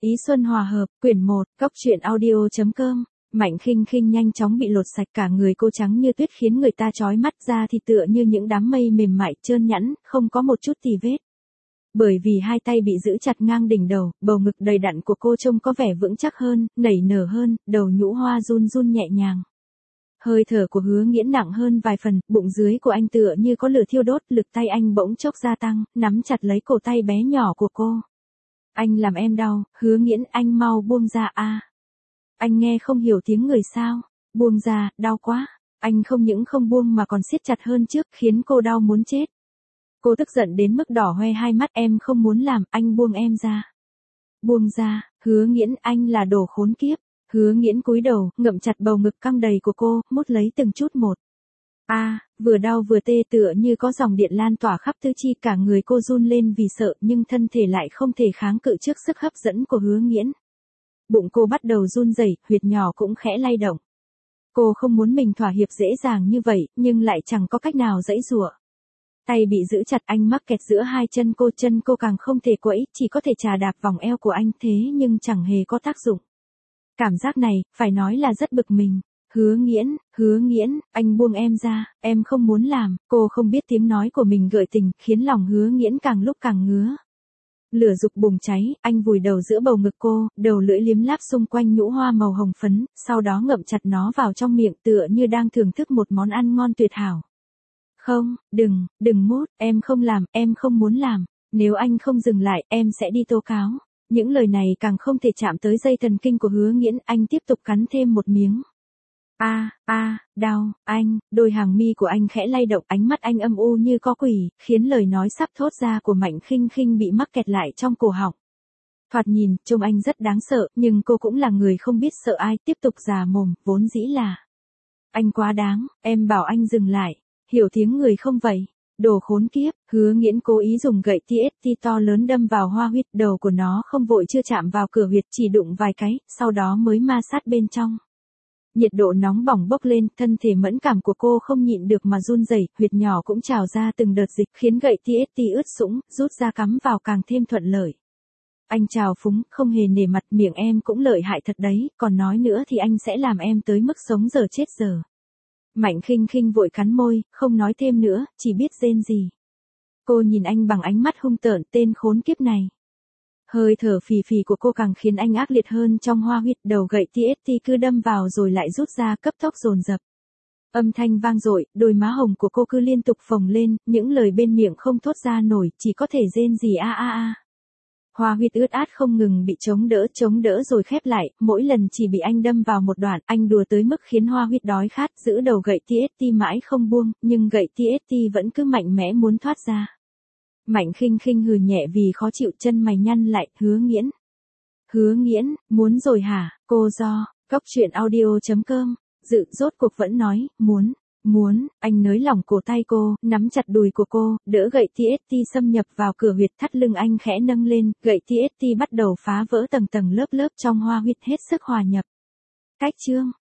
Ý xuân hòa hợp, quyển 1, Cóc truyện audio.com. Mạnh Khinh Khinh nhanh chóng bị lột sạch, cả người cô trắng như tuyết khiến người ta chói mắt, ra thì tựa như những đám mây mềm mại trơn nhẵn, không có một chút tì vết. Bởi vì hai tay bị giữ chặt ngang đỉnh đầu, bầu ngực đầy đặn của cô trông có vẻ vững chắc hơn, nảy nở hơn, đầu nhũ hoa run run nhẹ nhàng. Hơi thở của Hứa Nghiễn nặng hơn vài phần, bụng dưới của anh tựa như có lửa thiêu đốt, lực tay anh bỗng chốc gia tăng, nắm chặt lấy cổ tay bé nhỏ của cô. Anh làm em đau, Hứa Nghiễn, anh mau buông ra a. Anh nghe không hiểu tiếng người sao? Buông ra, đau quá. Anh không những không buông mà còn siết chặt hơn trước, khiến cô đau muốn chết. Cô tức giận đến mức đỏ hoe hai mắt, em không muốn làm, anh buông em ra. Buông ra, Hứa Nghiễn, anh là đồ khốn kiếp. Hứa Nghiễn cúi đầu, ngậm chặt bầu ngực căng đầy của cô, mút lấy từng chút một. Vừa đau vừa tê, tựa như có dòng điện lan tỏa khắp tứ chi, cả người cô run lên vì sợ, nhưng thân thể lại không thể kháng cự trước sức hấp dẫn của Hứa Nghiễn. Bụng cô bắt đầu run rẩy, huyệt nhỏ cũng khẽ lay động. Cô không muốn mình thỏa hiệp dễ dàng như vậy, nhưng lại chẳng có cách nào giãy giụa. Tay bị giữ chặt, anh mắc kẹt giữa hai chân cô càng không thể quẫy, chỉ có thể chà đạp vòng eo của anh, thế nhưng chẳng hề có tác dụng. Cảm giác này, phải nói là rất bực mình. Hứa Nghiễn, anh buông em ra, em không muốn làm. Cô không biết tiếng nói của mình gợi tình, khiến lòng Hứa Nghiễn càng lúc càng ngứa. Lửa dục bùng cháy, anh vùi đầu giữa bầu ngực cô, đầu lưỡi liếm láp xung quanh nhũ hoa màu hồng phấn, sau đó ngậm chặt nó vào trong miệng, tựa như đang thưởng thức một món ăn ngon tuyệt hảo. Không, đừng mút, em không làm, em không muốn làm. Nếu anh không dừng lại, em sẽ đi tố cáo. Những lời này càng không thể chạm tới dây thần kinh của Hứa Nghiễn, anh tiếp tục cắn thêm một miếng. Đau, anh, đôi hàng mi của anh khẽ lay động, ánh mắt anh âm u như có quỷ, khiến lời nói sắp thốt ra của Mạnh Khinh Khinh bị mắc kẹt lại trong cổ họng. Thoạt nhìn, trông anh rất đáng sợ, nhưng cô cũng là người không biết sợ ai, tiếp tục già mồm, vốn dĩ là. Anh quá đáng, em bảo anh dừng lại, hiểu tiếng người không vậy? Đồ khốn kiếp. Hứa Nghiễn cố ý dùng gậy TST to lớn đâm vào hoa huyệt, đầu của nó không vội chưa chạm vào cửa huyệt, chỉ đụng vài cái, sau đó mới ma sát bên trong. Nhiệt độ nóng bỏng bốc lên, thân thể mẫn cảm của cô không nhịn được mà run rẩy, huyệt nhỏ cũng trào ra từng đợt dịch, khiến gậy TST ướt sũng, rút ra cắm vào càng thêm thuận lợi. Anh trào phúng, không hề nể mặt, miệng em cũng lợi hại thật đấy, còn nói nữa thì anh sẽ làm em tới mức sống giờ chết giờ. Mạnh Khinh Khinh vội cắn môi, không nói thêm nữa, chỉ biết rên rỉ. Cô nhìn anh bằng ánh mắt hung tợn, tên khốn kiếp này. Hơi thở phì phì của cô càng khiến anh ác liệt hơn trong hoa huyệt, đầu gậy TST cứ đâm vào rồi lại rút ra, cấp tốc dồn dập. Âm thanh vang dội, đôi má hồng của cô cứ liên tục phồng lên, những lời bên miệng không thốt ra nổi, chỉ có thể rên rỉ Hoa huyệt ướt át không ngừng bị chống đỡ rồi khép lại, mỗi lần chỉ bị anh đâm vào một đoạn, anh đùa tới mức khiến hoa huyệt đói khát, giữ đầu gậy TST mãi không buông, nhưng gậy TST vẫn cứ mạnh mẽ muốn thoát ra. Mạnh Khinh Khinh hừ nhẹ vì khó chịu, chân mày nhăn lại. Hứa Nghiễn, muốn rồi hả? Cô do, Cóc truyện audio.com, rốt cuộc vẫn nói, muốn, anh nới lỏng cổ tay cô, nắm chặt đùi của cô, đỡ gậy TST xâm nhập vào cửa huyệt, thắt lưng anh khẽ nâng lên, gậy TST bắt đầu phá vỡ tầng lớp trong hoa huyệt, hết sức hòa nhập. Cách chương.